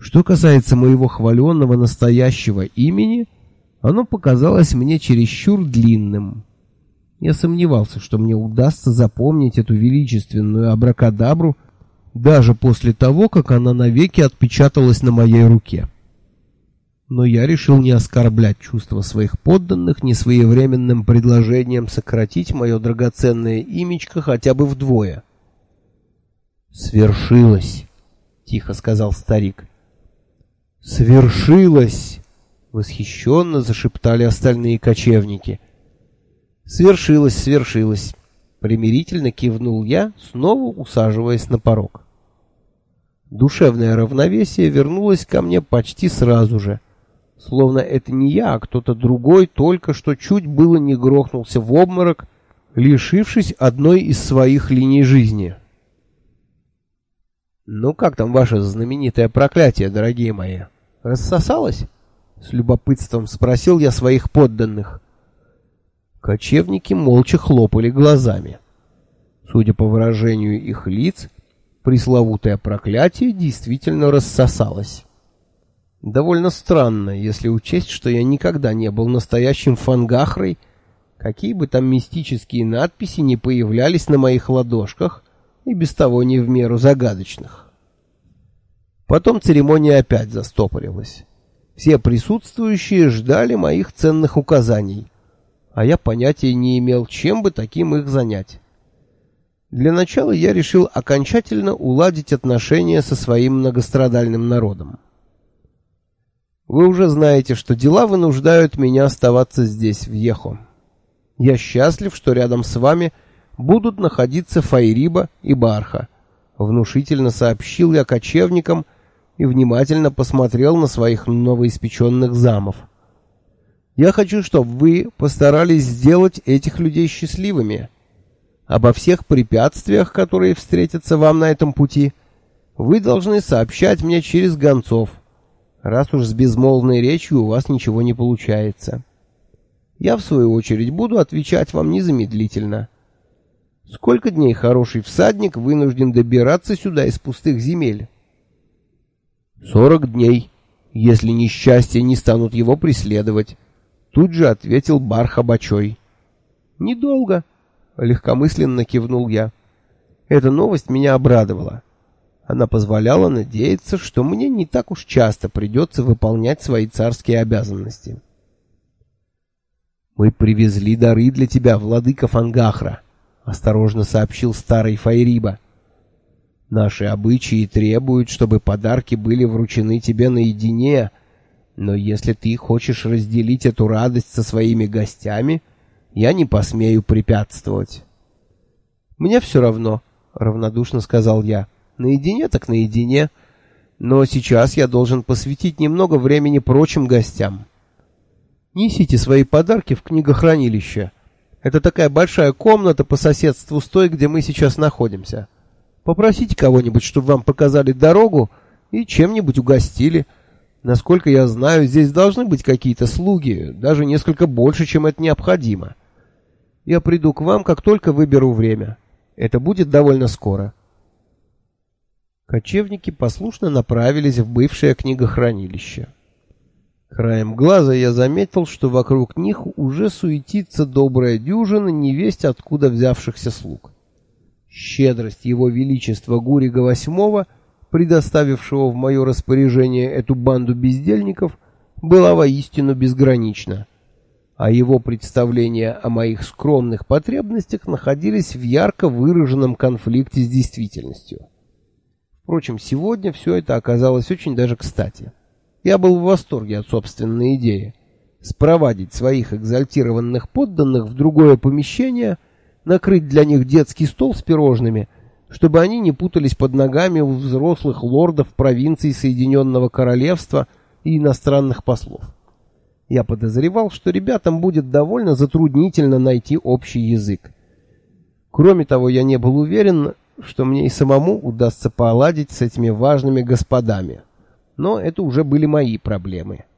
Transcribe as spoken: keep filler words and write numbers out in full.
Что касается моего хваленного настоящего имени, оно показалось мне чересчур длинным. Я сомневался, что мне удастся запомнить эту величественную абракадабру даже после того, как она навеки отпечаталась на моей руке. Но я решил не оскорблять чувства своих подданных несвоевременным предложением сократить мое драгоценное имечко хотя бы вдвое. «Свершилось!» — тихо сказал старик. «Свершилось!» — восхищенно зашептали остальные кочевники. «Свершилось, свершилось!» — примирительно кивнул я, снова усаживаясь на порог. Душевное равновесие вернулось ко мне почти сразу же. Словно это не я, а кто-то другой только что чуть было не грохнулся в обморок, лишившись одной из своих линий жизни. «Ну как там ваше знаменитое проклятие, дорогие мои? Рассосалось?» — с любопытством спросил я своих подданных. Кочевники молча хлопали глазами. Судя по выражению их лиц, пресловутое проклятие действительно рассосалось. Довольно странно, если учесть, что я никогда не был настоящим фангахрой, какие бы там мистические надписи ни появлялись на моих ладошках, и без того не в меру загадочных. Потом церемония опять застопорилась. Все присутствующие ждали моих ценных указаний, а я понятия не имел, чем бы таким их занять. Для начала я решил окончательно уладить отношения со своим многострадальным народом. Вы уже знаете, что дела вынуждают меня оставаться здесь, в Ехо. Я счастлив, что рядом с вами будут находиться Файриба и Барха. Внушительно сообщил я кочевникам и внимательно посмотрел на своих новоиспеченных замов. Я хочу, чтобы вы постарались сделать этих людей счастливыми. Обо всех препятствиях, которые встретятся вам на этом пути, вы должны сообщать мне через гонцов, раз уж с безмолвной речью у вас ничего не получается. Я, в свою очередь, буду отвечать вам незамедлительно. Сколько дней хороший всадник вынужден добираться сюда из пустых земель? Сорок дней, если несчастья не станут его преследовать, тут же ответил Барха-Бачой. Недолго, легкомысленно кивнул я. Эта новость меня обрадовала. Она позволяла надеяться, что мне не так уж часто придется выполнять свои царские обязанности. «Мы привезли дары для тебя, владыка Фангахра», — осторожно сообщил старый Файриба. «Наши обычаи требуют, чтобы подарки были вручены тебе наедине, но если ты хочешь разделить эту радость со своими гостями, я не посмею препятствовать». «Мне все равно», — равнодушно сказал я. Наедине так наедине, но сейчас я должен посвятить немного времени прочим гостям. Несите свои подарки в книгохранилище. Это такая большая комната по соседству с той, где мы сейчас находимся. Попросите кого-нибудь, чтобы вам показали дорогу и чем-нибудь угостили. Насколько я знаю, здесь должны быть какие-то слуги, даже несколько больше, чем это необходимо. Я приду к вам, как только выберу время. Это будет довольно скоро. Кочевники послушно направились в бывшее книгохранилище. Краем глаза я заметил, что вокруг них уже суетится добрая дюжина невесть откуда взявшихся слуг. Щедрость его величества Гурига восьмого, предоставившего в мое распоряжение эту банду бездельников, была воистину безгранична, а его представления о моих скромных потребностях находились в ярко выраженном конфликте с действительностью. Впрочем, сегодня все это оказалось очень даже кстати. Я был в восторге от собственной идеи спровадить своих экзальтированных подданных в другое помещение, накрыть для них детский стол с пирожными, чтобы они не путались под ногами у взрослых лордов провинций Соединенного Королевства и иностранных послов. Я подозревал, что ребятам будет довольно затруднительно найти общий язык. Кроме того, я не был уверен, что мне и самому удастся поладить с этими важными господами. Но это уже были мои проблемы.